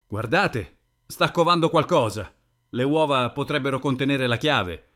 Guardate, sta covando qualcosa. Le uova potrebbero contenere la chiave.